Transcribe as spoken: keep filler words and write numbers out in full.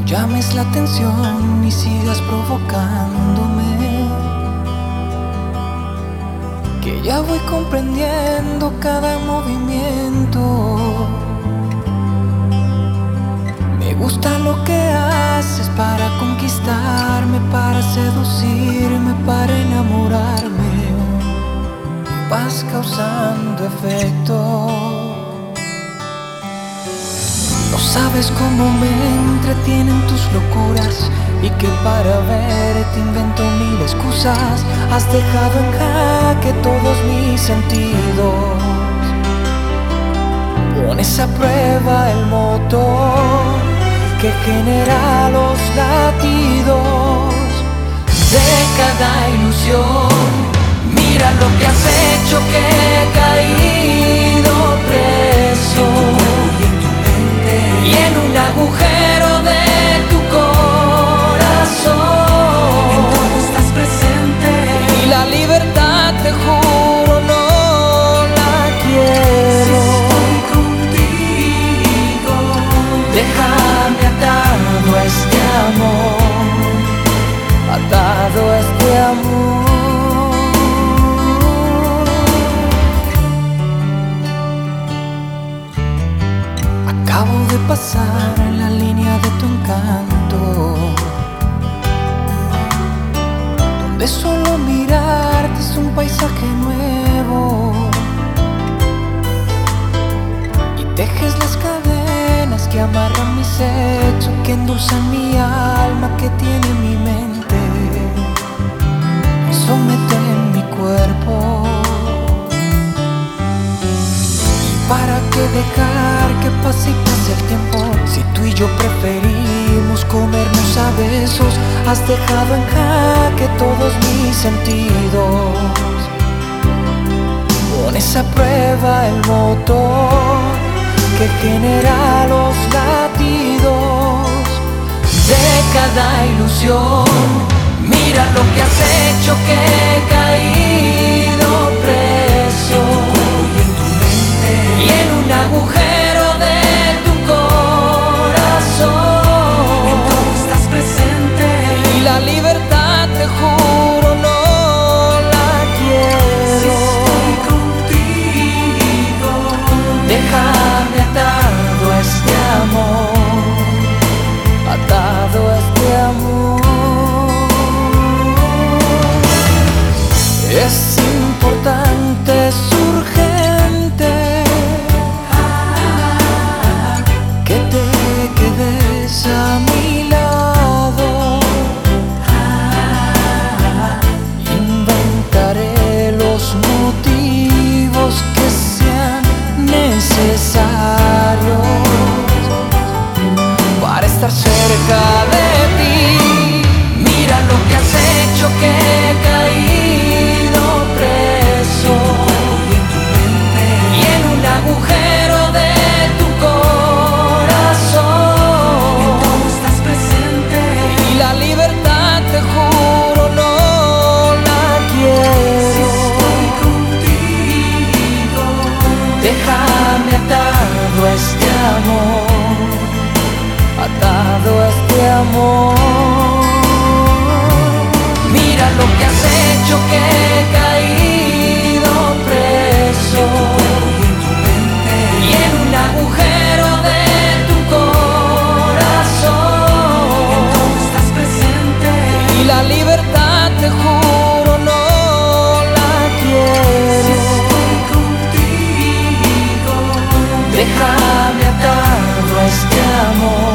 llames la atención y sigas provocándome, que ya voy comprendiendo cada movimiento. Me gusta lo que haces para conquistarme, para seducirme, para enamorarme. Vas causando efecto. No sabes cómo me entretienen tus locuras y que para verte invento mil excusas. Has dejado en jaque todos mis sentidos. Pones a prueba el motor que genera los latidos de cada ilusión. Mira lo que has hecho, que he caído preso y en un agujero de tu corazón. En todo estás presente y la libertad, te juro, no la quiero. Si estoy contigo, Déjame atado a este amor, atado a este amor. Acabo de pasar en la línea de tu encanto, donde solo mirarte es un paisaje nuevo, y tejes las cadenas que amarran mis hechos, que endulzan mi alma, que tiene mi mente, y someten mi cuerpo. ¿Para qué dejar que pase y pase el tiempo? Si tú y yo preferimos comernos a besos. Has dejado en jaque todos mis sentidos. Pones a prueba el motor que genera los latidos de cada ilusión. Mira lo que has hecho, que he caído preso y en un agujero de tu corazón. en todo estás presente Y la libertad, te juro, no la quiero. Si estoy contigo, Déjame atado a este amor, atado a este amor. Es importante, es urgente que te quedes a mi lado. Inventaré los motivos que sean necesarios para estar cerca de ti. Mira lo que has hecho, que he caído preso y en un agujero de tu corazón. en todo estás presente Y la libertad, te juro, no la Si quiero. estoy contigo, Déjame atado a este amor, atado a este amor. Mira lo que has hecho, que he caído preso y en un agujero de tu corazón. en todo estás presente Y la libertad, te juro, no la Si quiero. estoy contigo, Déjame atado a este amor,